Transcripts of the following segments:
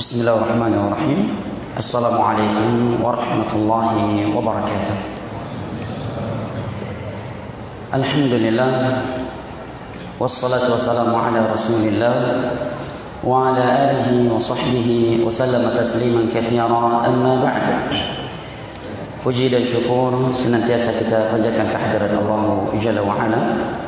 Bismillahirrahmanirrahim. Assalamualaikum warahmatullahi wabarakatuh. Alhamdulillah, wassalatu wassalamu ala rasulillah wa ala alihi wa sahbihi wa sallama tasliman katsira, amma ba'd. Puji dan syukur senantiasa kita panjatkan kehadirat Allah Jalla wa Ala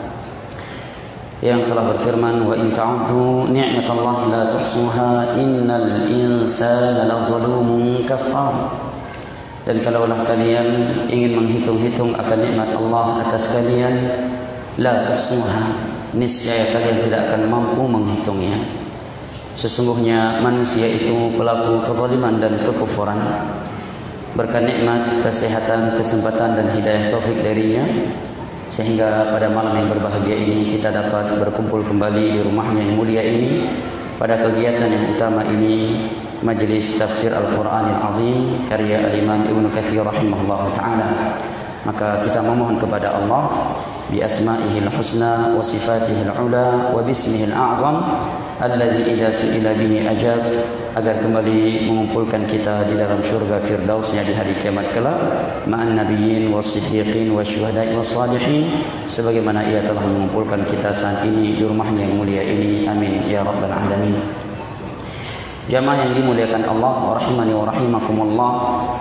yang telah berfirman, wa in ta'uddu ni'matallahi la tuhsuha innal insana lazalumun kafar. Dan kalaulah kalian ingin menghitung-hitung akan nikmat Allah atas kalian, la tuhsuha, niscaya kalian tidak akan mampu menghitungnya. Sesungguhnya manusia itu pelaku kezaliman dan kekufuran. Berkat nikmat, kesehatan, kesempatan dan hidayah taufik darinya, sehingga pada malam yang berbahagia ini kita dapat berkumpul kembali di rumahnya yang mulia ini pada kegiatan yang utama ini, majlis tafsir Al-Quranil Azim karya Al-Imam Ibnu Katsir rahimahullah ta'ala. Maka kita memohon kepada Allah bi asma'ihil husna wa sifatihil ula wa bismihil a'zam alladhi idza su'ila bihi ajab, agar kembali mengumpulkan kita di dalam syurga firdausnya di hari kiamat kelak ma'an nabiyyin was-siddiqin wasyuhada'i was-salihin, sebagaimana ia telah mengumpulkan kita saat ini di rumahnya yang mulia ini. Amin ya rabbal alamin. Jamaah yang dimuliakan Allah wa rahimani wa rahimakumullah,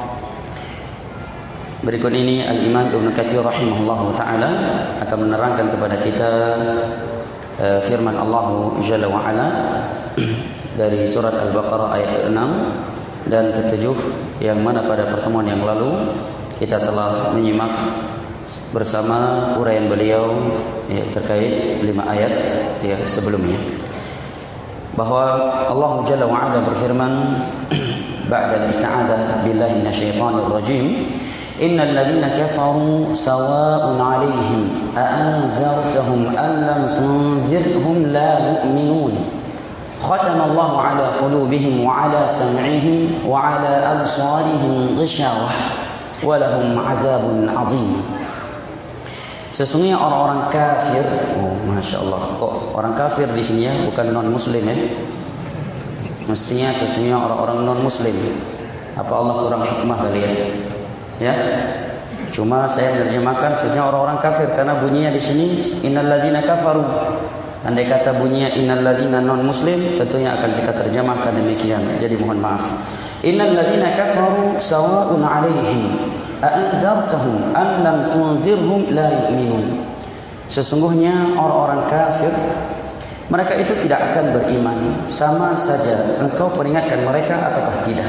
berikut ini Al-Imam Ibnu Katsir rahimahullah ta'ala akan menerangkan kepada kita firman Allah Jalla wa Ala dari surat Al-Baqarah ayat 6 dan ke-7, yang mana pada pertemuan yang lalu kita telah menyimak bersama uraian beliau terkait 5 ayat sebelumnya, bahwa Allah Jalla wa Ala berfirman ba'da al-isti'adzah billahi minasyaitonir rajim, innal ladzina kafaru sawa'un 'alaihim a'anzartahum am lam tunzirhum la yu'minun. Khatama Allah 'ala qulubihim wa 'ala sam'ihim wa 'ala absarihim ghishawah wa lahum 'adzabun 'adzim. Sesungguhnya orang-orang kafir, masyaallah, kok orang kafir di sini ya, bukan non muslim ya. Mestinya sesungguhnya orang-orang non muslim. Apa Allah kurang hikmah kalian? Ya, cuma saya menerjemahkan sesungguhnya orang-orang kafir karena bunyinya di sini innal ladzina kafaru. Andai kata bunyinya innal ladzina non muslim, tentunya akan kita terjemahkan demikian. Jadi mohon maaf. Innal ladzina kafaru sawa'un 'alaihim a'anzartahum am lam tunzirhum la yu'minun. Sesungguhnya orang-orang kafir, mereka itu tidak akan beriman, sama saja engkau peringatkan mereka ataukah tidak.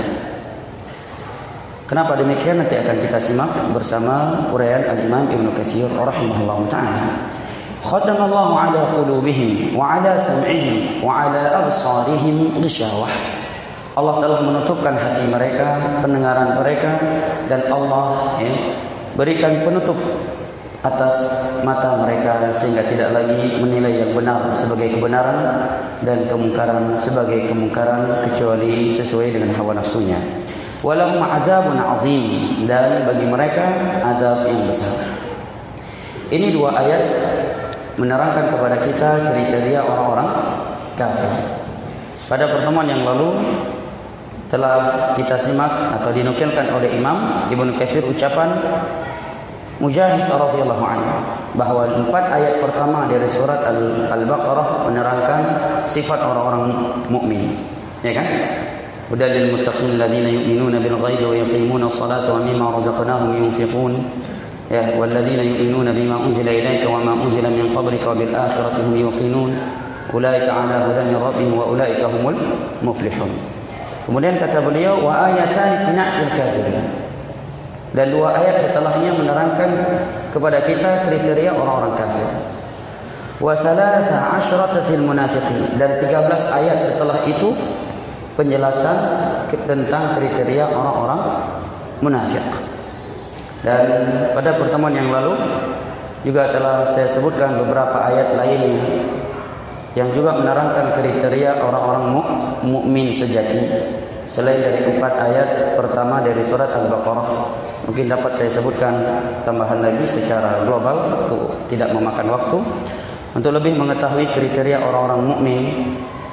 Kenapa demikian? Nanti akan kita simak bersama uraian Al-Imam Ibnu Katsir rahimahullah ta'ala. Khatamallahu 'ala qulubihim wa 'ala sam'ihim wa 'ala absarihim ghishawah. Allah telah menutupkan hati mereka, pendengaran mereka, dan Allah berikan penutup atas mata mereka sehingga tidak lagi menilai yang benar sebagai kebenaran dan kemungkaran sebagai kemungkaran kecuali sesuai dengan hawa nafsunya. Walahum 'adzabun 'adzim, dan bagi mereka azab yang besar. Ini 2 ayat menerangkan kepada kita kriteria orang-orang kafir. Pada pertemuan yang lalu telah kita simak atau dinukilkan oleh Imam Ibnu Katsir ucapan Mujahid radhiyallahu anhu bahwa 4 ayat pertama dari surat Al-Baqarah menerangkan sifat orang-orang mukmin, ya kan? Hudal muttaqin alladziina yu'minuuna bil ghaibi wa yuqiimuuna as-salata wa mimma razaqnaahum yunfiquun. Ya, walladziina yu'minuuna bima unzila ilayka wa ma unzila min qablika wa bil aakhirati hum yuqinuun. Ulaika 'alaa hudan min rabbihim wa ulaika humul muflihun. Kemudian kata beliau, wa ayatan fi na'til kafirin. Dan 2 ayat setelahnya menerangkan kepada kita kriteria orang-orang kafir. Wa 13 fil munafiqin. Dan 13 ayat setelah itu penjelasan tentang kriteria orang-orang munafik. Dan pada pertemuan yang lalu juga telah saya sebutkan beberapa ayat lainnya yang juga menerangkan kriteria orang-orang mukmin sejati selain dari 4 ayat pertama dari surat Al-Baqarah. Mungkin dapat saya sebutkan tambahan lagi secara global untuk tidak memakan waktu, untuk lebih mengetahui kriteria orang-orang mukmin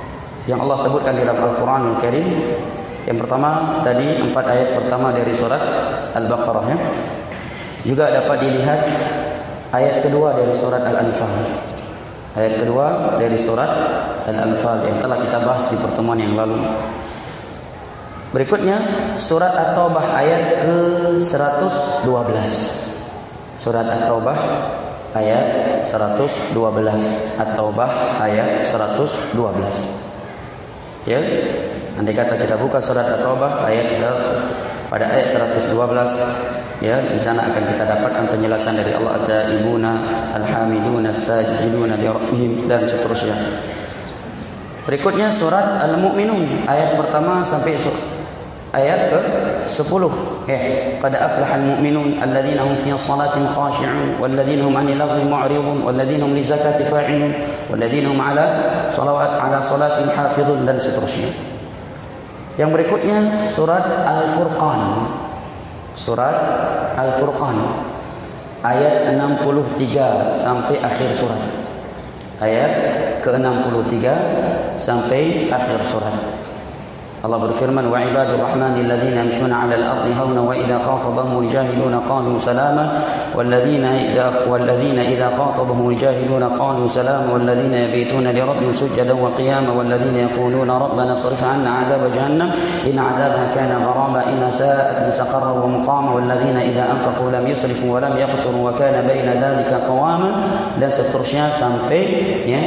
yang Allah sebutkan dalam Al-Quranul Karim. Yang pertama tadi 4 ayat pertama dari surat Al-Baqarah ya. Juga dapat dilihat ayat kedua dari surat Al-Anfal. Ayat kedua dari surat Al-Anfal yang telah kita bahas di pertemuan yang lalu. Berikutnya surat At-Taubah ayat ke-112. Surat At-Taubah ayat 112. At-Taubah ayat 112. Ya, andai kata kita buka surat At-Taubah pada ayat 112, ya, di sana akan kita dapatkan penjelasan dari Allah, at-taibuna, al-hamiduna, as-sajiduna li rabbihim, dan seterusnya. Berikutnya surat Al-Mu'minun ayat pertama sampai ayat ke-10. Qad aflahal mu'minun alladzina hum fi shalatin khashi'un walladzina hum 'anil laghwi mu'ridun walladzina hum lizakati fa'ilun walladzina hum 'ala salatihim hafizun, dan seterusnya. Yang berikutnya surat Al-Furqan. Surat Al-Furqan ayat 63 sampai akhir surat. Ayat ke-63 sampai akhir surat. Allah berfirman, wa ibadur rahmanil ladzina yamshuna 'alal ardi hauna wa idza khatabahumul jahiluna qalu salama walladzina idza khatabahumul jahiluna qalu salama walladzina yabituna li rabbihim sujadan wa qiyama walladzina yaquluna rabbana srif 'anna 'adzaba jahannam inna 'adzabaha kana gharama inna sa'at mustaqarra wa muqama walladzina idza anfaqu lam yusrifu wa lam yaqturu wa kana baina dzalika qawama, dan seterusnya sampai ya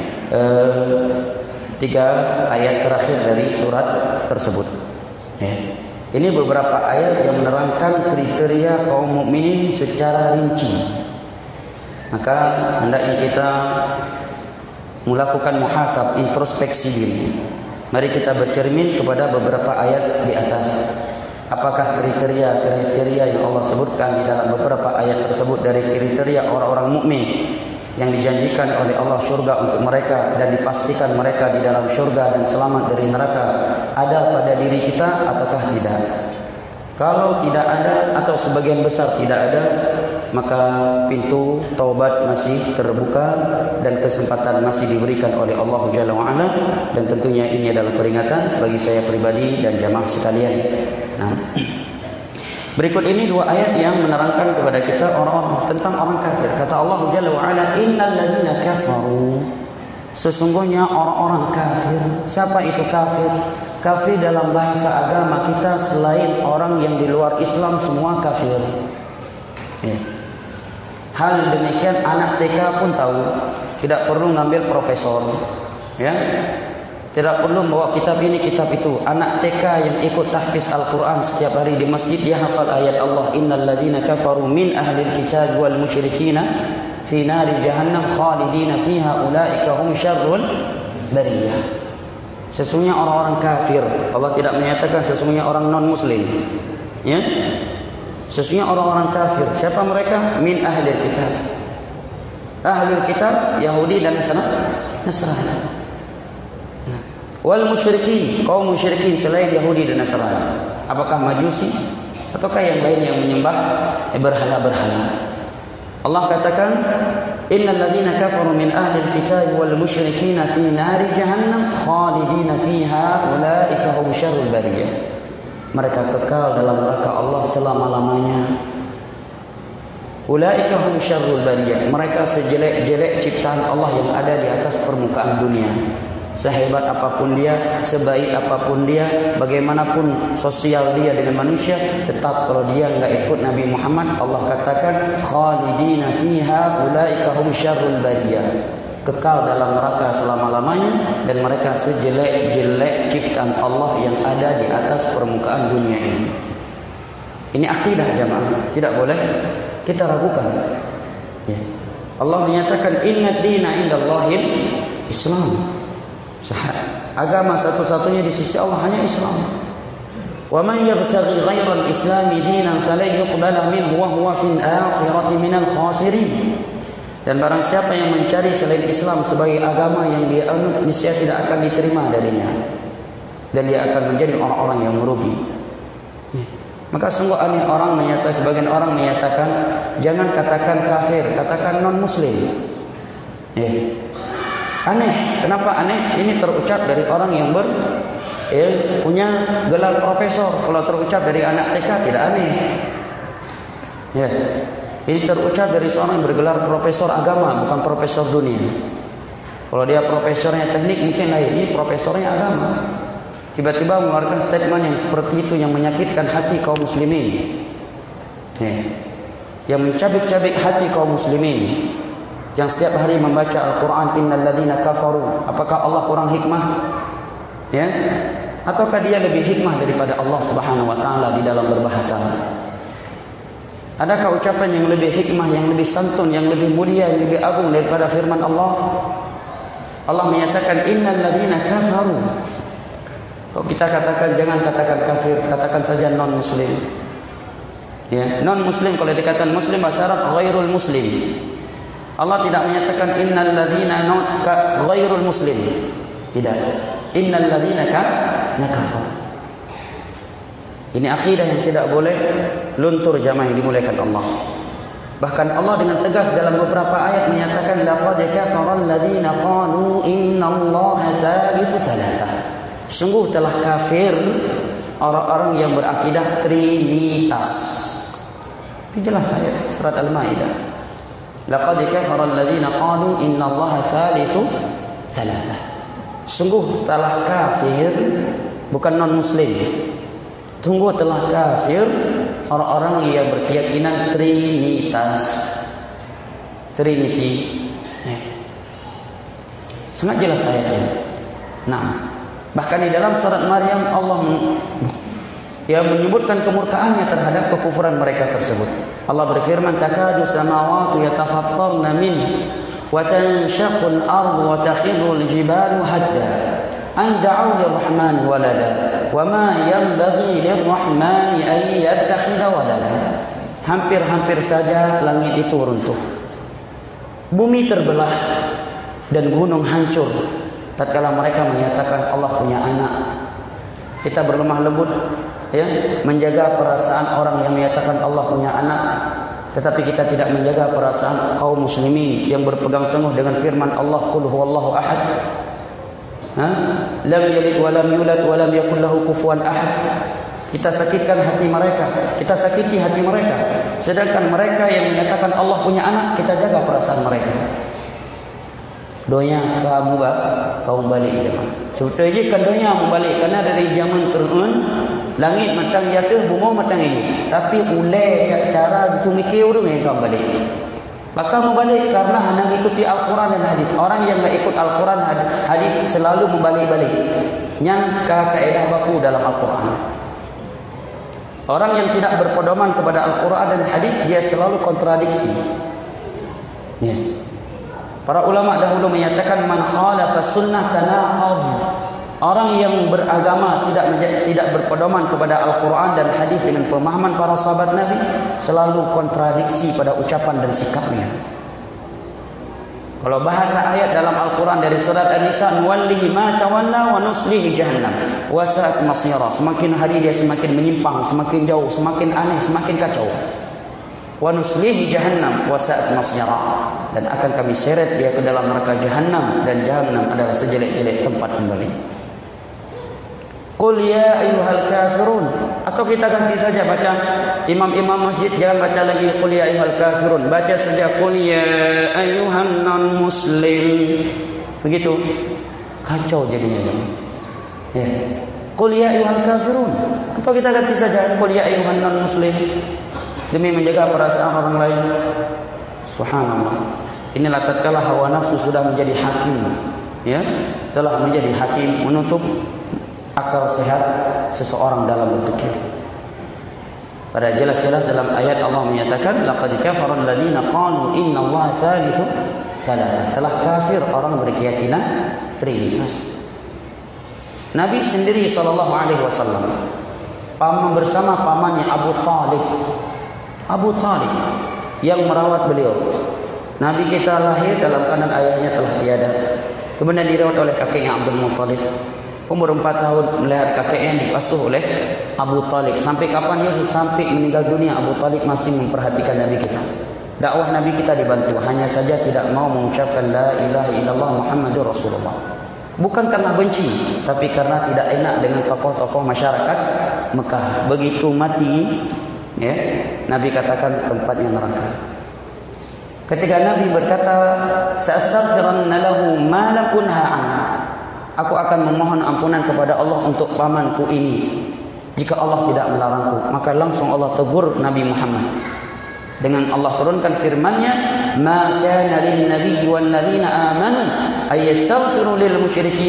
3 ayat terakhir dari surat tersebut. Ini beberapa ayat yang menerangkan kriteria kaum mukminin secara rinci. Maka hendaknya kita melakukan muhasab, introspeksi diri. Mari kita bercermin kepada beberapa ayat di atas. Apakah kriteria yang Allah sebutkan di dalam beberapa ayat tersebut dari kriteria orang-orang mukmin yang dijanjikan oleh Allah syurga untuk mereka dan dipastikan mereka di dalam syurga dan selamat dari neraka, ada pada diri kita ataukah tidak? Kalau tidak ada atau sebagian besar tidak ada, maka pintu taubat masih terbuka dan kesempatan masih diberikan oleh Allah Jalla wa Ala, dan tentunya ini adalah peringatan bagi saya pribadi dan jamaah sekalian. Nah, berikut ini 2 ayat yang menerangkan kepada kita orang-orang tentang orang kafir. Kata Allah Jalla wa Ala, innal ladzina kafaru, sesungguhnya orang-orang kafir. Siapa itu kafir? Kafir dalam bahasa agama kita selain orang yang di luar Islam semua kafir. Hal demikian anak TK pun tahu, tidak perlu ngambil profesor. Ya. Tidak perlu bawa kitab ini, kitab itu. Anak TK yang ikut tahfiz Al-Quran setiap hari di masjid, dia hafal ayat Allah, innal ladzina kafaru min ahlil kitab wal musyrikina fi nari jahannam khalidina fiha ulaika hum syarrul bariyah. Sesungguhnya orang-orang kafir, Allah tidak menyatakan sesungguhnya orang non-muslim. Ya? Sesungguhnya orang-orang kafir. Siapa mereka? Min ahlil kitab. Ahlul kitab Yahudi dan Nasrani. Wal musyrikin, kaum musyrikin selain Yahudi dan Nasrani. Apakah Majusi ataukah yang lain yang menyembah berhala-berhala? Allah katakan, innal ladzina kafaru min ahli alkitab wal musyrikin fi nari jahannam khalidina fiha ulaika hum syarrul bariyah. Mereka kekal dalam neraka Allah selama-lamanya. Ulaika hum syarrul bariyah. Mereka sejelek-jelek ciptaan Allah yang ada di atas permukaan dunia. Sehebat apapun dia, sebaik apapun dia, bagaimanapun sosial dia dengan manusia, tetap kalau dia enggak ikut Nabi Muhammad, Allah katakan khalidina fiha ulaika hum syarrul bariyah. Kekal dalam neraka selama-lamanya, dan mereka sejelek-jelek ciptaan Allah yang ada di atas permukaan dunia ini. Ini akidah jamaah, tidak boleh kita ragukan. Ya. Allah menyatakan inna dina indallahil Islam. Agama satu-satunya di sisi Allah hanya Islam. Wa man yabtaghi ghairal islami dinan falan yuqbala minhu wa huwa fil akhirati minal khasirin. Dan barang siapa yang mencari selain Islam sebagai agama yang dia anut, niscaya tidak akan diterima darinya, dan dia akan menjadi orang-orang yang merugi. Maka sungguh aneh sebagian orang menyatakan jangan katakan kafir, katakan non muslim. Aneh. Kenapa aneh? Ini terucap dari orang yang punya gelar profesor. Kalau terucap dari anak TK tidak aneh. Ya. Ini terucap dari seorang yang bergelar profesor agama, bukan profesor dunia. Kalau dia profesornya teknik mungkin lain. Ini profesornya agama. Tiba-tiba mengeluarkan statement yang seperti itu yang menyakitkan hati kaum muslimin. Ya. Yang mencabik-cabik hati kaum muslimin. Yang setiap hari membaca Al-Quran, innal ladzina kafaru. Apakah Allah kurang hikmah? Ya? Ataukah dia lebih hikmah daripada Allah Subhanahu wa taala di dalam berbahasa? Adakah ucapan yang lebih hikmah, yang lebih santun, yang lebih mulia, yang lebih agung daripada firman Allah? Allah menyatakan innal ladzina kafaru. Kalau kita katakan, jangan katakan kafir, katakan saja non muslim. Ya, non muslim. Kalau dikatakan muslim bahasa Arab ghairul muslim. Allah tidak menyatakan innal ladzina ghairul muslim. Tidak. Innal ladzina kafar. Ini akidah yang tidak boleh luntur jamaah yang dimuliakan Allah. Bahkan Allah dengan tegas dalam beberapa ayat menyatakan laqad kafara alladzina qalu innallaha salisu salatah. Sungguh telah kafir orang-orang yang berakidah trinitas. Ini jelas ayat surat Al-Maidah. Laqad kafara alladzina qalu innallaha salisu salatah. Sungguh telah kafir, bukan non muslim. Sungguh telah kafir orang-orang yang berkeyakinan trinitas. Trinity. Sangat jelas ayatnya. Nah, bahkan di dalam surat Maryam Allah menyebutkan kemurkaannya terhadap kekufuran mereka tersebut. Allah berfirman, takadu samawati yatafattarna min wa tanshaqqul ardu wa takhirrul jibalu hadda an da'u lirrahmani walada wa ma yanbaghi lirrahmani an yattakhidha walada. Hampir-hampir saja langit itu runtuh, bumi terbelah, dan gunung hancur tatkala mereka menyatakan Allah punya anak. Kita berlemah lembut menjaga perasaan orang yang menyatakan Allah punya anak, tetapi kita tidak menjaga perasaan kaum muslimin yang berpegang teguh dengan firman Allah, qul huwallahu ahad, lam yalid wa lam yulad wa lam yakul lahu kufuwan ahad. Kita sakitkan hati mereka, kita sakiti hati mereka. Sedangkan mereka yang menyatakan Allah punya anak, kita jaga perasaan mereka. Doanya kaum balik jemaah. Sebetulnya kan doanya membalik, karena dari zaman Quran langit matang jatuh, bumi matang ini. Tapi ulai cara itu mikir orang yang kaum balik. Maka membalik karena hanya mengikuti Al-Quran dan hadis. Orang yang tidak ikut Al-Quran hadis selalu membalik-balik. Yang kaedah baku dalam Al-Quran. Orang yang tidak berpedoman kepada Al-Quran dan hadis, dia selalu kontradiksi. Ya. Para ulama dahulu menyatakan man khalafa sunnah tanaqadh. Orang yang beragama tidak berpedoman kepada Al-Quran dan hadis dengan pemahaman para sahabat Nabi, selalu kontradiksi pada ucapan dan sikapnya. Kalau bahasa ayat dalam Al-Quran dari surat An-Nisa, nuwallihi ma tawalla wa nuslihi jahannam wa sa'at masira. Semakin hari dia semakin menyimpang, semakin jauh, semakin aneh, semakin kacau. Wa nuslihi jahannam wa sa'at masira. Dan akan kami seret dia ke dalam neraka jahannam, dan jahannam adalah sejelek-jelek tempat kembali. Qul ya ayyuhal kafirun. Atau kita ganti saja baca, imam-imam masjid jangan baca lagi qul ya ayyuhal kafirun, baca saja qul ya ayyuhan non muslim. Begitu. Kacau jadinya. Ya. Qul ya ayyuhal kafirun. Atau kita ganti saja qul ya ayyuhan non muslim, demi menjaga perasaan orang lain. Subhanallah. Inilah tatkala hawa nafsu sudah menjadi hakim, ya, telah menjadi hakim menutup akal sehat seseorang dalam berpikir. Pada jelas-jelas dalam ayat Allah menyatakan laqad kafara alladziina qalu innallaha thalithu tsalatsa. Telah kafir orang berkeyakinan trinitas. Nabi sendiri sallallahu alaihi wasallam bersama pamannya Abu Talib yang merawat beliau. Nabi kita lahir dalam keadaan ayahnya telah tiada. Kemudian dirawat oleh kakeknya Abdul Muttalib. Umur 4 tahun melihat kakeknya dibasuh oleh Abu Talib. Sampai kapan Yesus? Sampai meninggal dunia Abu Talib masih memperhatikan Nabi kita. Dakwah Nabi kita dibantu, hanya saja tidak mau mengucapkan la ilaha illallah Muhammadur Rasulullah. Bukan karena benci, tapi karena tidak enak dengan tokoh-tokoh masyarakat Mekah. Begitu mati, ya, Nabi katakan tempatnya neraka. Ketika Nabi berkata, "Sa'astaghfiranna lahu ma lam unha an." Aku akan memohon ampunan kepada Allah untuk pamanku ini jika Allah tidak melarangku. Maka langsung Allah tegur Nabi Muhammad dengan Allah turunkan firman-Nya, "Ma kana lin nabiyyi wal ladzina amanu ayastaghfiru lil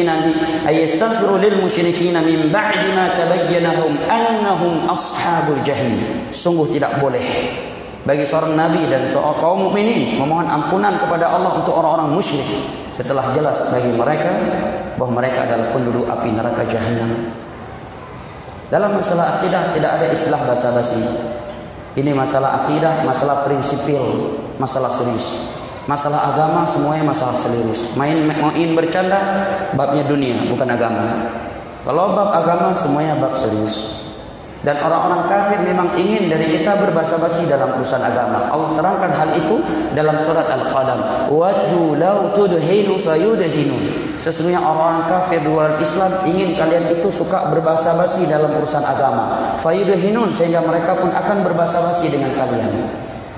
musyrikeen min ba'di ma tabayyana lahum annahum ashabul jahim." Sungguh tidak boleh bagi seorang nabi dan seorang kaum mukminin memohon ampunan kepada Allah untuk orang-orang musyrik setelah jelas bagi mereka bahwa mereka adalah penduduk api neraka Jahannam. Dalam masalah akidah tidak ada istilah basa-basi. Ini masalah akidah, masalah prinsipil, masalah serius. Masalah agama semuanya masalah serius. Main bercanda babnya dunia, bukan agama. Kalau bab agama semuanya bab serius. Dan orang-orang kafir memang ingin dari kita berbasa-basi dalam urusan agama. Allah terangkan hal itu dalam surat Al-Qalam. Waddu law tudhinu fayudhinun. Sesungguhnya orang-orang kafir di luar Islam ingin kalian itu suka berbasa-basi dalam urusan agama. Fayudhinun, sehingga mereka pun akan berbasa-basi dengan kalian.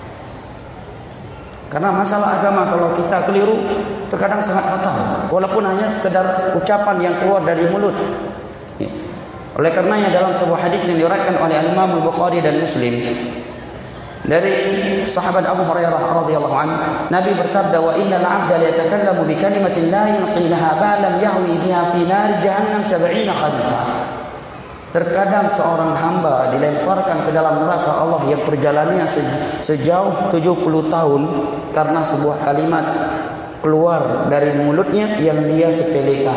Karena masalah agama kalau kita keliru terkadang sangat fatal, walaupun hanya sekedar ucapan yang keluar dari mulut. Oleh karenanya dalam sebuah hadis yang diriwayatkan oleh Imam Al-Bukhari dan Muslim dari sahabat Abu Hurairah radhiyallahu anhu, Nabi bersabda, "Wa innal 'abda la yatakallamu bi kalimatin la yulqi laha balan yahwi biha fi nar jahannam 70 khalifah." Terkadang seorang hamba dilemparkan ke dalam neraka Allah yang perjalanannya sejauh 70 tahun karena sebuah kalimat keluar dari mulutnya yang dia sepelekan.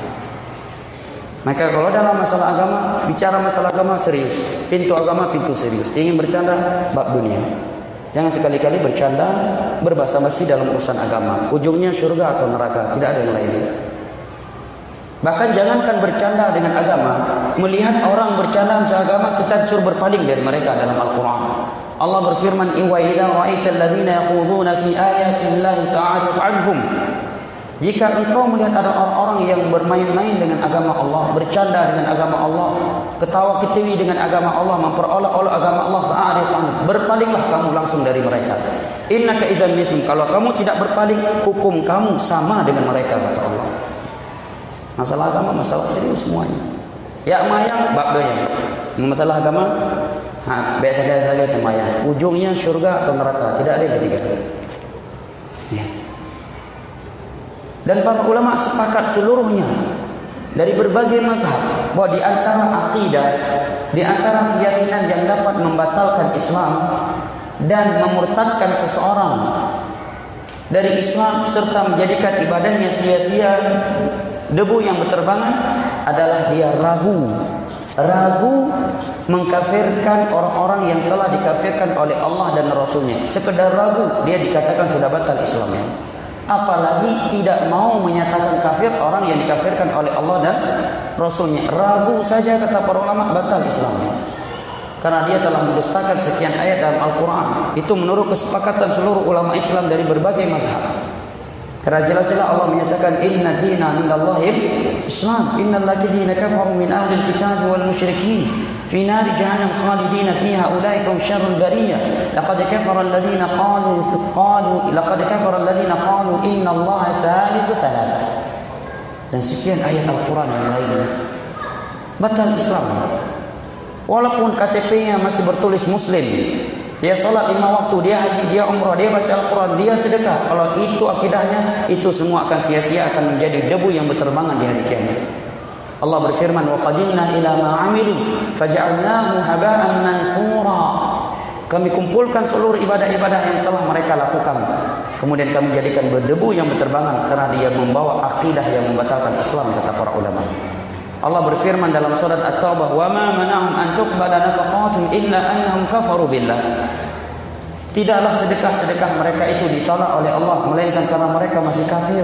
Maka kalau dalam masalah agama, bicara masalah agama serius. Pintu agama pintu serius. Ingin bercanda bab dunia. Jangan sekali-kali bercanda berbasa-basi dalam urusan agama. Ujungnya syurga atau neraka, tidak ada yang lain. Bahkan jangankan bercanda dengan agama, melihat orang bercanda dengan agama kita disuruh berpaling dari mereka dalam Al-Quran. Allah berfirman, "Wa idza ra'aital ladzina yakhuduna fi ayati llahi fa'rid 'anhum." Jika engkau melihat ada orang-orang yang bermain-main dengan agama Allah, bercanda dengan agama Allah, ketawa ketiwi dengan agama Allah, memperolok-olok agama Allah, fa'rid 'anhum, berpalinglah kamu langsung dari mereka. Innaka idzan mithlum, kalau kamu tidak berpaling, hukum kamu sama dengan mereka, kata Allah. Masalah agama masalah serius semuanya. Ya mayang bab doyan. Masalah agama beda-beda mayang. Ujungnya syurga atau neraka, tidak ada yang ketiga. Ya. Dan para ulama sepakat seluruhnya dari berbagai mazhab bahwa di antara akidah, di antara keyakinan yang dapat membatalkan Islam dan memurtadkan seseorang dari Islam serta menjadikan ibadahnya sia-sia, debu yang berterbangan, adalah dia ragu mengkafirkan orang-orang yang telah dikafirkan oleh Allah dan Rasulnya. Sekedar ragu dia dikatakan sudah batal Islamnya. Apalagi tidak mau menyatakan kafir orang yang dikafirkan oleh Allah dan Rasulnya. Ragu saja kata para ulama batal Islamnya, karena dia telah mendustakan sekian ayat dalam Al-Quran. Itu menurut kesepakatan seluruh ulama Islam dari berbagai mazhab. Karena jelas-jelas Allah menyatakan inna dina indallahil Islam, innal ladzina kafaru min ahli al-kitab wal musyrikin fi nar jahannam khalidina fiha ulaika hum syarrul bariyah laqad kafara alladhina qalu inna Allaha thalithu thalatha. Dan sekian ayat Al-Quran yang lainnya. Batal Islam. Walaupun KTP-nya masih bertulis Muslim, dia sholat 5 waktu, dia haji, dia umrah, dia baca Al-Quran, dia sedekah. Kalau itu akidahnya, itu semua akan sia-sia, akan menjadi debu yang berterbangan di hari kiamat. Allah berfirman, "Wa qadimna ila ma 'amilu faj'alnahu haba'an manthura." Kami kumpulkan seluruh ibadah-ibadah yang telah mereka lakukan, kemudian kami jadikan berdebu yang berterbangan karena dia membawa akidah yang membatalkan Islam, kata para ulama. Allah berfirman dalam surat At-Taubah, "Wa ma mana'hum an tuqbala nafaqatuhum illa annahum kafaru billah." Tidaklah sedekah-sedekah mereka itu ditolak oleh Allah melainkan karena mereka masih kafir.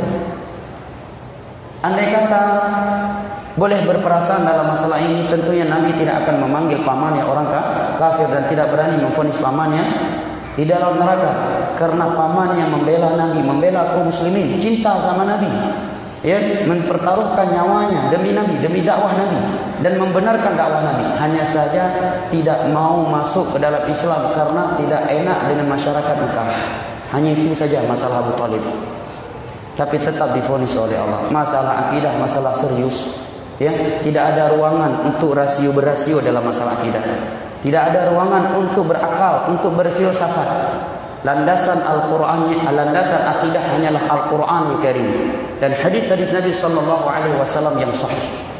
Andai kata boleh berperasaan dalam masalah ini, tentunya Nabi tidak akan memanggil pamannya orang kafir dan tidak berani memvonis pamannya di dalam neraka. karena pamannya membela Nabi, membela kaum muslimin, cinta sama Nabi, ya, mempertaruhkan nyawanya demi Nabi, demi dakwah Nabi, dan membenarkan dakwah Nabi. Hanya saja tidak mau masuk ke dalam Islam karena tidak enak dengan masyarakat Mekah. Hanya itu saja masalah Abu Talib. Tapi tetap divonis oleh Allah. Masalah akidah, masalah serius, ya, tidak ada ruangan untuk rasio-berasio dalam masalah akidah. Tidak ada ruangan untuk berakal, untuk berfilsafat. Landasan Al-Qur'annya, landasan akidah hanyalah Al-Qur'anul Karim dan hadis-hadis Nabi sallallahu alaihi wasallam yang sahih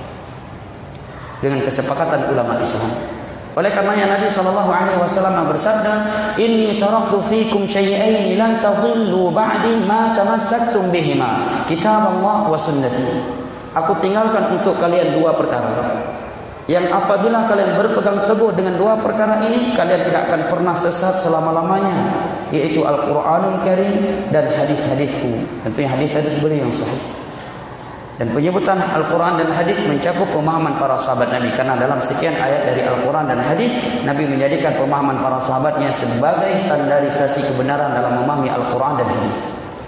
dengan kesepakatan ulama Islam. Oleh karenanya Nabi sallallahu alaihi wasallam bersabda, "Inni taraktu fikum syai'ain lan tadhillu ba'di ma tamassaktum bihima, kitab Allah wa sunnati." Aku tinggalkan untuk kalian dua perkara yang apabila kalian berpegang teguh dengan dua perkara ini, kalian tidak akan pernah sesat selama-lamanya, yaitu Al-Qur'anul Karim dan hadis-hadisku. Tentunya hadis-hadis beliau yang sahih. Dan penyebutan Al-Quran dan hadis mencakup pemahaman para sahabat Nabi, karena dalam sekian ayat dari Al-Quran dan hadis, Nabi menjadikan pemahaman para sahabatnya sebagai standarisasi kebenaran dalam memahami Al-Quran dan hadis.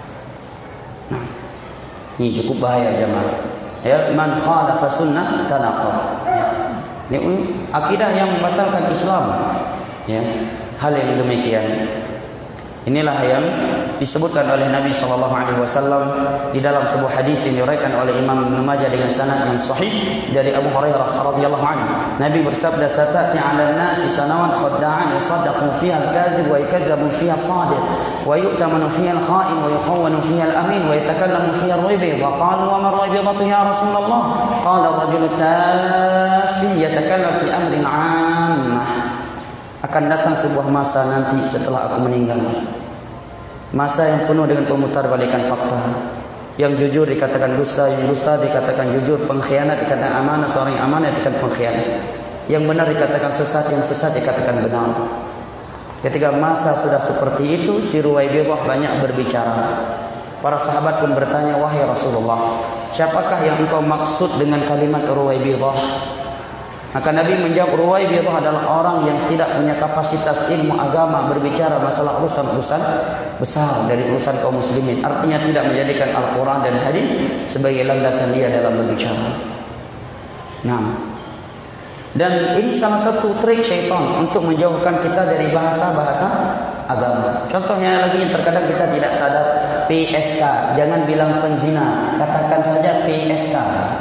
Nah, ini cukup bahaya jemaah. Ya, man khalafa sunnah tanaqad. Ini akidah yang membatalkan Islam. Ya, hal yang demikian. Inilah yang disebutkan oleh Nabi sallallahu alaihi wasallam di dalam sebuah hadis yang diriwayatkan oleh Imam Ibnu Majah dengan sanad yang sahih dari Abu Hurairah radhiyallahu anhu. Nabi bersabda, "Satati 'alan nasi sanawat khadda'an yusaddaqu fiha al-kadhib wa yukadzabu fiha as-sadiq wa yu'tamanu fiha al-kha'in wa yukhawwanu fiha al-amin wa yatakallamu fiha ar-ribid." Wa qalu, "Wa ma ar-ribidatu ya Rasulullah?" Qala ar-rajulu at-tafi yatakallamu fi amrin 'ammah. Akan datang sebuah masa nanti setelah aku meninggal, masa yang penuh dengan pemutarbalikan fakta. Yang jujur dikatakan dusta, yang dusta dikatakan jujur, pengkhianat dikatakan amanah, seorang yang amanah dikatakan pengkhianat, yang benar dikatakan sesat, yang sesat dikatakan benar. Ketika masa sudah seperti itu, si Ruwaibidah banyak berbicara. Para sahabat pun bertanya, "Wahai Rasulullah, siapakah yang engkau maksud dengan kalimat Ruwaibidah?" Maka Nabi menjawab, Ruwaibidah adalah orang yang tidak punya kapasitas ilmu agama berbicara masalah urusan-urusan besar dari urusan kaum muslimin. Artinya tidak menjadikan Al-Quran dan hadis sebagai landasan dia dalam berbicara. Nah, dan ini salah satu trik syaitan untuk menjauhkan kita dari bahasa-bahasa agama. Contohnya lagi yang terkadang kita tidak sadar, PSK. Jangan bilang penzina, katakan saja PSK.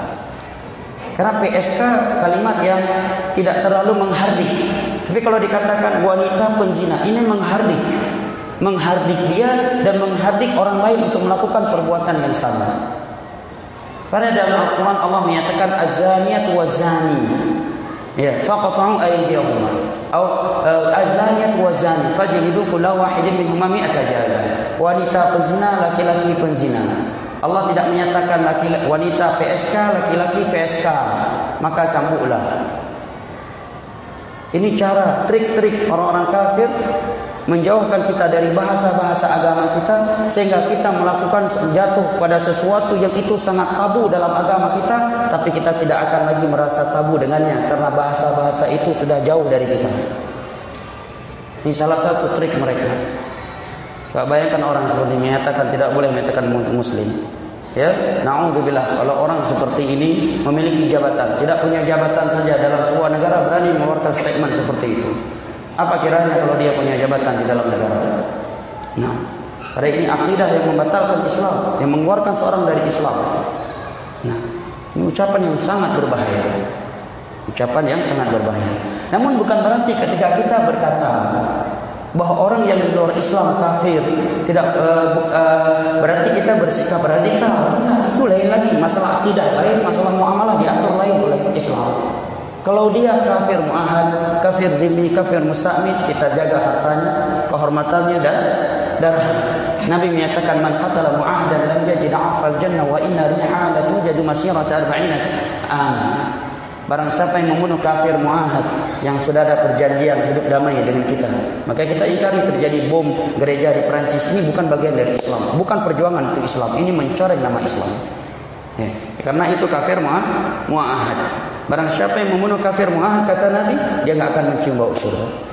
Karena PSK kalimat yang tidak terlalu menghardik. Tapi kalau dikatakan wanita penzina, ini menghardik. Menghardik dia dan menghardik orang lain untuk melakukan perbuatan yang sama. Pada dalam Al-Quran Allah menyatakan az-zaniyatu waz-zani. Ya, faqata'u aydiyahuma. Atau az-zaniyatu waz-zani fajlidu kulla wahidin minhuma mi'ata jaldah. Wanita penzina, laki-laki penzina. Allah tidak menyatakan wanita PSK, laki-laki PSK, maka cambuklah. Ini cara, trik-trik orang-orang kafir menjauhkan kita dari bahasa-bahasa agama kita, sehingga kita melakukan jatuh pada sesuatu yang itu sangat tabu dalam agama kita, tapi kita tidak akan lagi merasa tabu dengannya, karena bahasa-bahasa itu sudah jauh dari kita. Ini salah satu trik mereka. Bayangkan orang seperti menyatakan tidak boleh menyatakan muslim. Ya, naudzubillah, kalau orang seperti ini memiliki jabatan, tidak punya jabatan saja dalam sebuah negara berani mengeluarkan statement seperti itu. Apa kiranya kalau dia punya jabatan di dalam negara? Nah, pada ini akidah yang membatalkan Islam, yang mengeluarkan seorang dari Islam. Nah, ini ucapan yang sangat berbahaya. Ucapan yang sangat berbahaya. Namun bukan berarti ketika kita berkata bahwa orang yang di luar Islam kafir, tidak berarti kita bersikap radikal. Nah, itu lain lagi, masalah akidah lain, masalah muamalah diatur lain oleh Islam. Kalau dia kafir muahad, kafir dhimmi, kafir musta'min, kita jaga hartanya, kehormatannya dan darahnya. Nabi menyatakan, man qatala muahadan lam yajid 'afal jannah wa inna riha la tujadu masirata 40 amin. Barang siapa yang membunuh kafir muahad yang sudah ada perjanjian hidup damai dengan kita, maka kita ingkari terjadi bom gereja di Perancis. Ini bukan bagian dari Islam, bukan perjuangan untuk Islam. Ini mencoreng nama Islam. Ya, karena itu kafir muahad. Barang siapa yang membunuh kafir muahad, kata Nabi, dia enggak akan mencium bau surga.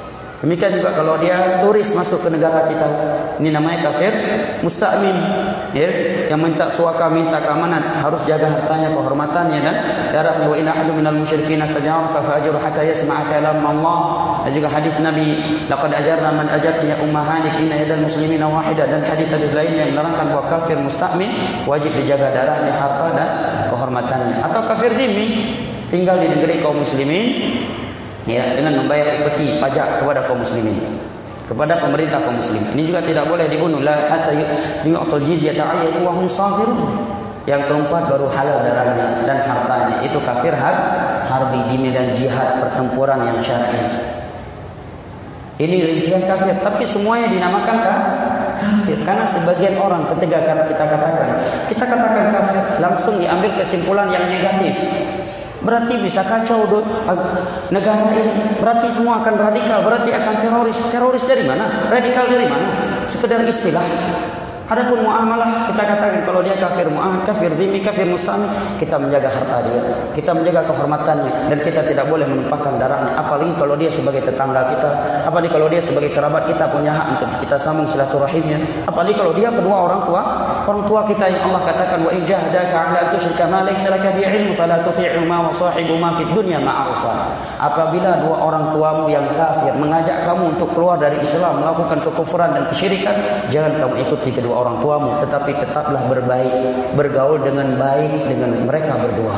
Demikian juga kalau dia turis masuk ke negara kita, ini namanya kafir musta'min, ya, yang minta suaka, minta keamanan, harus jaga hartanya, kehormatannya dan darahnya. Wa in ahadun minal musyrikin sajaraka fa'ajru hatta yasma'a kalam Allah. Dan juga hadis Nabi, laqad ajarna man ajarti ya ummahanik inna yadal muslimina wahidah, dan hadis-hadis lainnya yang menerangkan bahwa kafir musta'min wajib dijaga darahnya, harta dan kehormatannya. Atau kafir dhimmi, tinggal di negeri kaum muslimin, ya, dengan membayar upeti pajak kepada kaum muslimin, kepada pemerintah kaum muslim. Ini juga tidak boleh dibunuh. La hatta yu'tul jizyata ayyuhu wa hum saghirun. Yang keempat, baru halal darahnya dan hartanya. Itu kafir harbi di medan jihad, pertempuran yang syar'i. Ini rincian kafir, tapi semuanya dinamakan kafir karena sebagian orang ketika kita katakan kafir, langsung diambil kesimpulan yang negatif. Berarti bisa kacau negara ini, berarti semua akan radikal, berarti akan teroris. Teroris dari mana? Radikal dari mana? Sekedar istilah. Adapun muamalah, kita katakan kalau dia kafir mu'ahad, kafir dhimmi, kafir musta'min, kita menjaga harta dia, kita menjaga kehormatannya, dan kita tidak boleh menumpahkan darahnya. Apalagi kalau dia sebagai tetangga kita, apalagi kalau dia sebagai kerabat kita, punya hak untuk kita sambung silaturahimnya. Apalagi kalau dia kedua orang tua kita yang Allah katakan, wa in jahadaka 'ala an tusyrika ma laysa laka bihi 'ilmun fala tuti'huma wa sahibhuma fid dunya ma'rufa. Apabila dua orang tuamu yang kafir mengajak kamu untuk keluar dari Islam, melakukan kekufuran dan kesyirikan, jangan kamu ikuti kedua orang tuamu, tetapi tetaplah bergaul dengan baik dengan mereka berdua.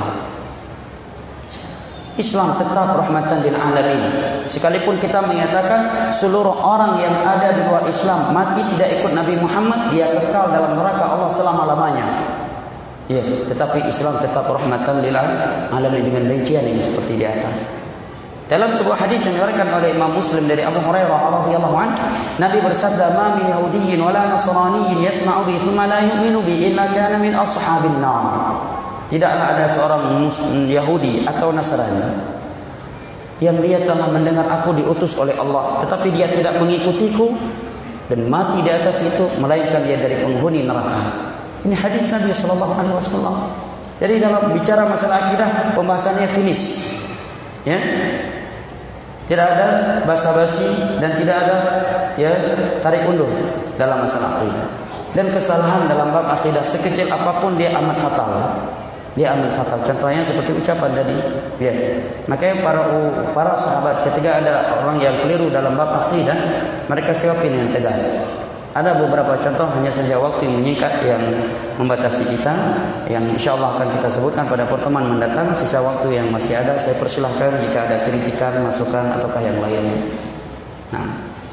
Islam tetap rahmatan lil alamin. Sekalipun kita menyatakan seluruh orang yang ada di luar Islam mati tidak ikut Nabi Muhammad, dia kekal dalam neraka Allah selama-lamanya. Ya, tetapi Islam tetap rahmatan lil alamin dengan rincian yang seperti di atas. Dalam sebuah hadis yang diriwayatkan oleh Imam Muslim dari Abu Hurairah radhiyallahu anhu, Nabi bersabda, "Ma min yahudiyyin wala nasraniyyin yasma'u bi thumma la yu'minu bi illa kana min ashabin nar." Tidaklah ada seorang Yahudi atau Nasrani yang dia telah mendengar aku diutus oleh Allah, tetapi dia tidak mengikutiku dan mati di atas itu, melainkan dia dari penghuni neraka. Ini hadis Nabi sallallahu alaihi wasallam. Jadi dalam bicara masalah akidah, pembahasannya finish. Ya. Tidak ada basa-basi dan tidak ada tarik undur dalam masalah akidah. Dan kesalahan dalam bab akidah sekecil apapun dia amat fatal. Dia amat fatal. Contohnya seperti ucapan tadi. Ya. Makanya para sahabat ketika ada orang yang keliru dalam bab akidah, mereka siapin dengan tegas. Ada beberapa contoh, hanya saja waktu yang menyingkat yang membatasi kita, yang insyaAllah akan kita sebutkan pada pertemuan mendatang. Sisa waktu yang masih ada, saya persilahkan jika ada kritikan, masukan ataukah yang lainnya. Nah.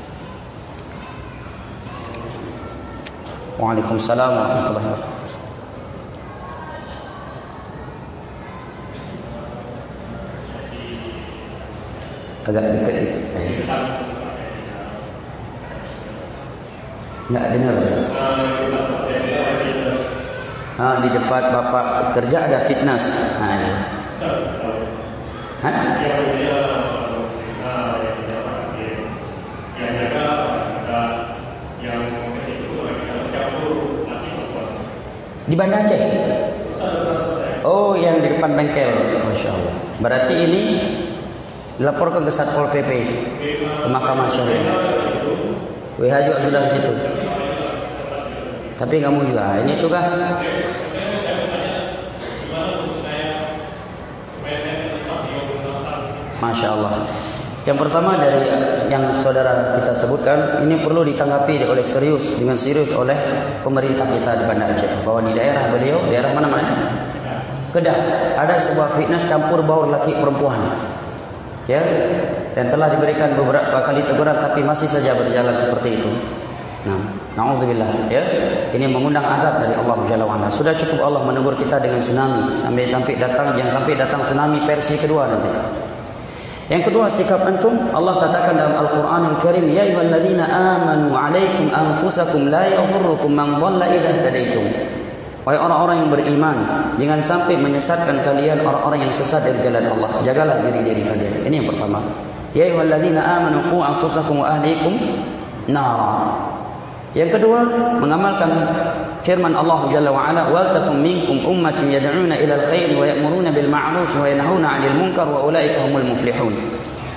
Waalaikumsalam warahmatullahi wabarakatuh. Agak dekat itu. Enggak dengar. Di depan bapak kerja ada fitness. Di Banda Aceh. Oh, yang di depan bengkel. Masya Allah. Berarti ini dilaporkan ke Satpol PP, ke Mahkamah Syariah. WH juga sudah di situ. Tapi kamu juga, ini tugas. Masya Allah. Yang pertama dari yang saudara kita sebutkan, ini perlu ditanggapi dengan serius oleh pemerintah kita di Banda Aceh, bahwa di daerah beliau, daerah mana? Kedah, ada sebuah fitness campur baur laki perempuan. Ya, dan telah diberikan beberapa kali teguran, tapi masih saja berjalan seperti itu. Nah, na'udzubillah, ya. Ini mengundang azab dari Allah Jalla wa Ala. Sudah cukup Allah menegur kita dengan tsunami, jangan sampai datang tsunami versi kedua nanti. Yang kedua, sikap antum. Allah katakan dalam Al-Qur'anul Karim, ya ayyuhalladzina amanu 'alaikum anfusakum la yadhurrukum man dhalla idza ihtadaitum. Wahai orang-orang yang beriman, jangan sampai menyesatkan kalian orang-orang yang sesat dari jalan Allah. Jagalah diri-diri kalian. Ini yang pertama. Ya ayyuhalladzina amanu qu anfusakum wa ahlikum nara. Yang kedua, mengamalkan firman Allah Jalla wa Ala, "Wal takum minkum ummatun yad'una ila al-khair wa ya'muruna bil ma'ruf wa yanhauna 'anil munkar wa ulaika humul muflihun."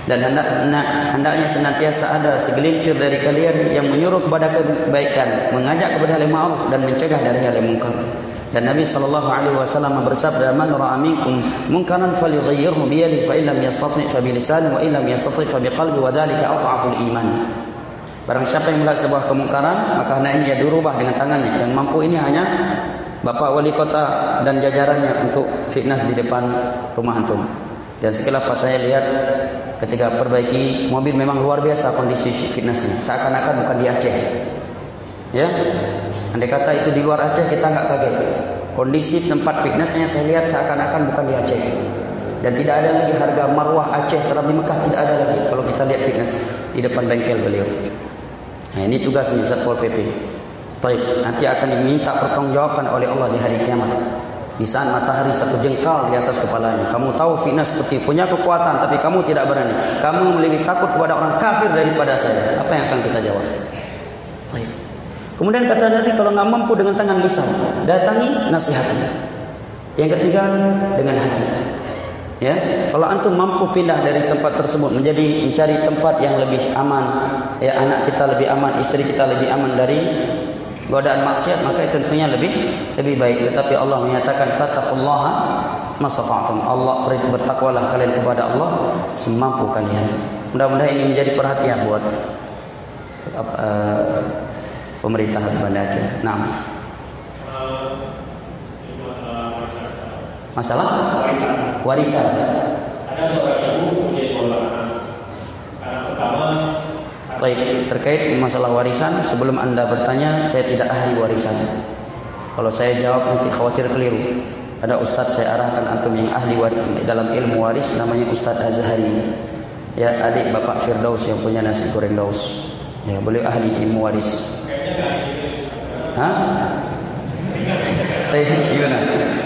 Dan hendaknya senantiasa ada segelintir dari kalian yang menyuruh kepada kebaikan, mengajak kepada hal ma'ruf dan mencegah dari hal yang munkar. Dan Nabi SAW bersabda, "Man ra'a minkum munkaran falyughayyirhu bi yadihi, fa in lam yastati' fa bi lisanihi, wa in lam yastati' fa bi qalbihi, wa dzalika adhaful iman." Barang siapa yang melihat sebuah kemungkaran, maka hendaknya dia dirubah dengan tangannya. Yang mampu ini hanya Bapak Wali Kota dan jajarannya untuk fitness di depan rumah antum. Dan sekilas pas saya lihat ketika perbaiki mobil, memang luar biasa kondisi fitnessnya. Seakan-akan bukan di Aceh. Ya, andai kata itu di luar Aceh kita nggak kaget. Kondisi tempat fitnessnya saya lihat seakan-akan bukan di Aceh. Dan tidak ada lagi harga marwah Aceh serap di Mekah, tidak ada lagi kalau kita lihat fitness di depan bengkel beliau. Nah, ini tugasnya Satpol PP. Baik, nanti akan diminta pertanggungjawaban oleh Allah di hari kiamat. Di saat matahari satu jengkal di atas kepalanya. Kamu tahu fitness seperti punya kekuatan, tapi kamu tidak berani. Kamu lebih takut kepada orang kafir daripada saya. Apa yang akan kita jawab? Baik. Kemudian kata Nabi, kalau nggak mampu dengan tangan lisan, datangi, nasihati. Yang ketiga, dengan hati. Ya, kalau antum mampu pindah dari tempat tersebut menjadi mencari tempat yang lebih aman, ya, anak kita lebih aman, istri kita lebih aman dari godaan maksiat, maka itu tentunya lebih baik. Tetapi Allah menyatakan fattaqullaha masata'tum. Allah bertakwalah kalian kepada Allah semampu kalian. Mudah-mudahan ini menjadi perhatian buat pemerintah Banda Aceh. Nah, masalah warisan. Ada seorang ibu punya dua anak. Anak pertama. Terkait masalah warisan, sebelum Anda bertanya, saya tidak ahli warisan. Kalau saya jawab nanti khawatir keliru. Ada ustaz saya arahkan antum yang ahli dalam ilmu waris, namanya Ustaz Azhari. Ya, adik Bapak Firdaus yang punya nasi goreng daus. Ya, beliau ahli ilmu waris. Hah? Gimana?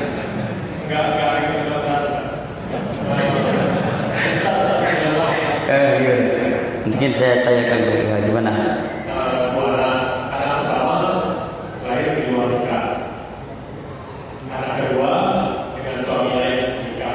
Mungkin saya tanyakan dulu, gimana? Anak pertama lahir di luar nikah. Anak kedua dengan suami lain nikah.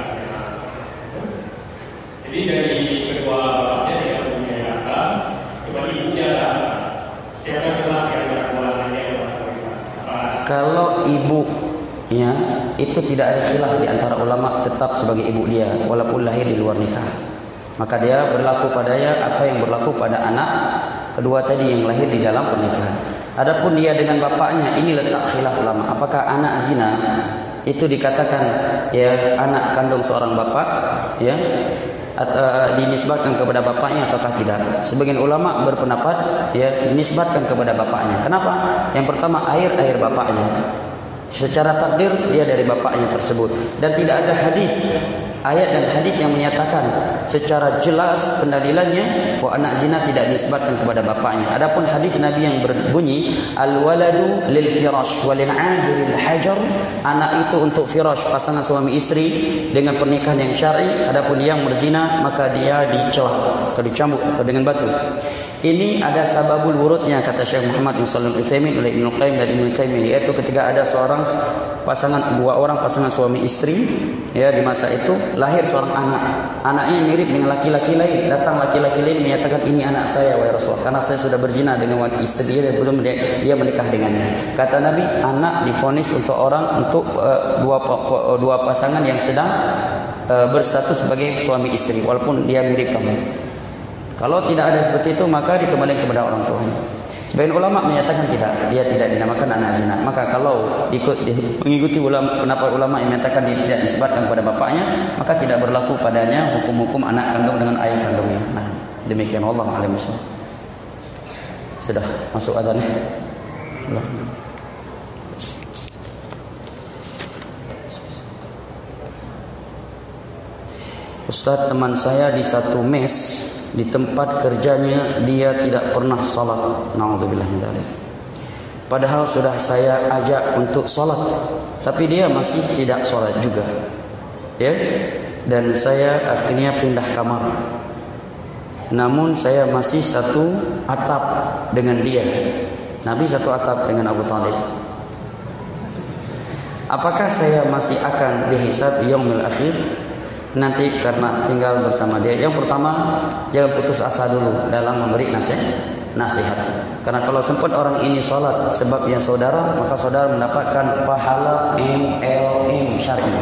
Jadi dari kedua bapaknya tidak punya anak, cuma ibunya ada. Siapa yang telah yang kedua anaknya yang warisan? Kalau ibunya itu tidak ada khilaf di antara ulama, tetap sebagai ibu dia walaupun lahir di luar nikah. Maka dia berlaku padanya apa yang berlaku pada anak kedua tadi yang lahir di dalam pernikahan. Adapun dia dengan bapaknya, ini letak khilaf ulama. Apakah anak zina itu dikatakan ya anak kandung seorang bapak, ya, atau dinisbatkan kepada bapaknya ataukah tidak? Sebagian ulama berpendapat ya dinisbatkan kepada bapaknya. Kenapa? Yang pertama, air bapaknya. Secara takdir dia dari bapaknya tersebut, dan tidak ada hadis, ayat dan hadis yang menyatakan secara jelas pendalilannya bahwa anak zina tidak disebutkan kepada bapaknya. Adapun hadis Nabi yang berbunyi al-waladu lil firash walil ahiril hajar, anak itu untuk firash, pasangan suami istri dengan pernikahan yang syar'i. Adapun yang berzina maka dia dicela atau dicambuk atau dengan batu. Ini ada sababul wurudnya, kata Syekh Muhammad bin Shalih Al-Utsaimin oleh Ibnu Qayyim dan Ibnu Taimiyah, yaitu ketika ada dua orang pasangan suami istri, ya, di masa itu lahir seorang anak. Anaknya mirip dengan laki-laki lain. Datang laki-laki lain menyatakan, ini anak saya wahai Rasulullah, karena saya sudah berzina dengan istri dia dan belum dia menikah dengannya. Kata Nabi, anak divonis untuk dua pasangan yang sedang berstatus sebagai suami istri walaupun dia mirip kamu. Kalau tidak ada seperti itu, maka dikembalikan kepada orang tuanya. Sebagian ulama menyatakan tidak, dia tidak dinamakan anak zina. Maka kalau mengikuti pendapat ulama yang menyatakan dia tidak disebutkan kepada bapaknya, maka tidak berlaku padanya hukum-hukum anak kandung dengan ayah kandungnya. Nah, demikian, wallahu a'lam bishawab. Sudah masuk adzan? Belum. Ustaz, teman saya di satu mes di tempat kerjanya dia tidak pernah salat. Na'udzubillah min dzalik. Padahal sudah saya ajak untuk salat, tapi dia masih tidak salat juga. Ya. Dan saya akhirnya pindah kamar. Namun saya masih satu atap dengan dia. Nabi satu atap dengan Abu Thalib. Apakah saya masih akan dihisab yaumil akhir? nanti karena tinggal bersama dia. Yang pertama, jangan putus asa dulu dalam memberi nasihat. Karena kalau sempat orang ini salat sebabnya saudara, maka saudara mendapatkan pahala MLM syar'i.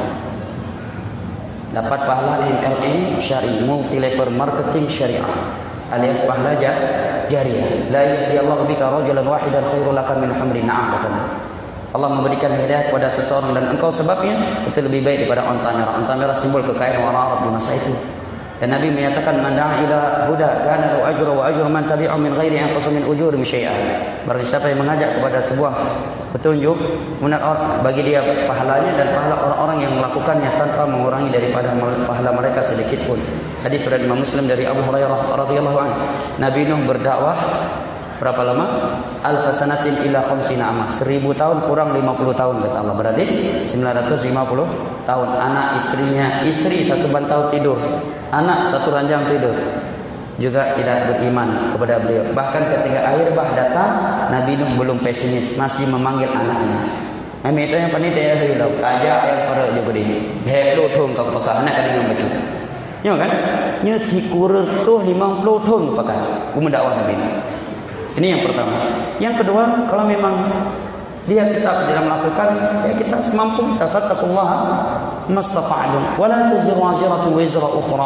Dapat pahala MLM syar'i, multi level marketing syariah, alias pahala jariyah. La yahdiyallahu bika rajulan wahidan khairul laka min humrin na'am. Allah memberikan hidayah kepada seseorang dan engkau sebabnya itu lebih baik daripada unta merah. Unta merah simbol kekayaan orang Arab di masa itu. Dan Nabi menyatakan man da'a ila huda kana lahu ajru wa ajru man tabi'ahu min ghairi an yanqus min ujurihim syai'an. Barang siapa yang mengajak kepada sebuah petunjuk, bagi dia pahalanya dan pahala orang-orang yang melakukannya tanpa mengurangi daripada pahala mereka sedikit pun. Hadis riwayat Imam Muslim dari Abu Hurairah radhiyallahu anhu. Nabi Nuh berdakwah berapa lama? Alfa sanatin ila khamsina amah. 1000 tahun kurang 50 tahun kata Allah. Berarti 950 tahun. Anak istrinya, istri satu bantal tidur, anak satu ranjang tidur, juga tidak beriman kepada beliau. Bahkan ketika air bah datang, Nabi Nuh belum pesimis, masih memanggil anaknya. Kami itu yang panitia hilau, aja yang pada juga di. Helo thong kau pakai anak kadang baca. Nyo kan? Nyo dikurut tuh 50 thong pakai. Mendakwah Nabi Nuh. Ini yang pertama. Yang kedua, kalau memang dia tetap dalam melakukan, ya kita semampu kita. Fattaqullaha mastata'tum wa la taziru waziratu wizra ukhra.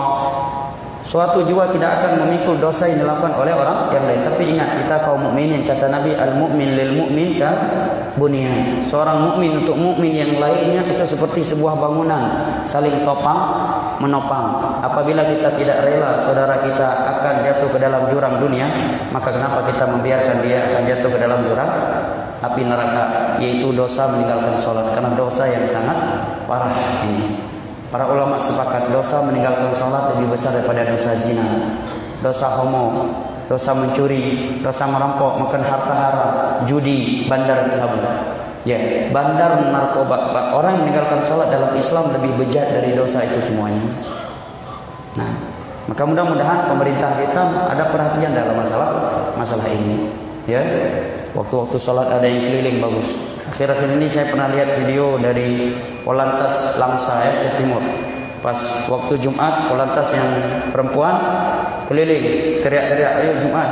Suatu jiwa tidak akan memikul dosa yang dilakukan oleh orang yang lain. Tapi ingat, kita kaum mukminin, kata Nabi, al-mu'min lil mu'min ka bunyan. Seorang mukmin untuk mukmin yang lainnya itu seperti sebuah bangunan, saling topang menopang. Apabila kita tidak rela saudara kita akan jatuh ke dalam jurang dunia, maka kenapa kita membiarkan dia akan jatuh ke dalam jurang api neraka, yaitu dosa meninggalkan salat. Karena dosa yang sangat parah ini. Para ulama sepakat dosa meninggalkan salat lebih besar daripada dosa zina, dosa homo, dosa mencuri, dosa merampok, makan harta haram, judi, bandar sabu. Ya, bandar narkoba. Orang yang meninggalkan salat dalam Islam lebih bejat dari dosa itu semuanya. Nah, maka mudah-mudahan pemerintah kita ada perhatian dalam masalah ini. Ya, waktu-waktu salat ada yang keliling bagus. Akhir-akhir ini saya pernah lihat video dari Polantas Langsa ke timur. Pas waktu Jumat, Polantas yang perempuan keliling teriak-teriak, ayo Jumat.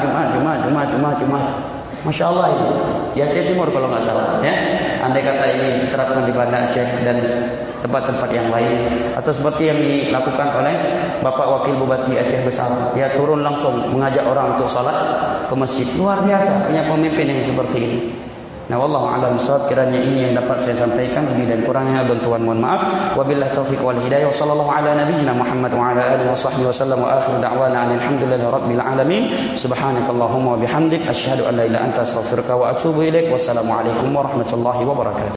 Masya Allah itu. Ya ke timur kalau nggak salah. Ya, andai kata ini diterapkan di Banda Aceh dan tempat-tempat yang lain, atau seperti yang dilakukan oleh Bapak Wakil Bupati Aceh Besar, dia turun langsung mengajak orang untuk salat ke masjid. Luar biasa punya pemimpin yang seperti ini. Nah, wallahu a'lam bishawab. Kiranya ini yang dapat saya sampaikan, lebih dan kurangnya bantuan mohon maaf. Wabillahi taufiq wal hidayah. Wassallallahu ala nabiyyina Muhammad wa ala alihi wa sahbihi wasallam wa akhiru da'wana alhamdulillahi rabbil alamin. Subhanakallahumma wa bihamdik asyhadu an la ilaha illa anta astaghfiruka wa atubu ilaik. Wassalamu alaikum warahmatullahi wabarakatuh.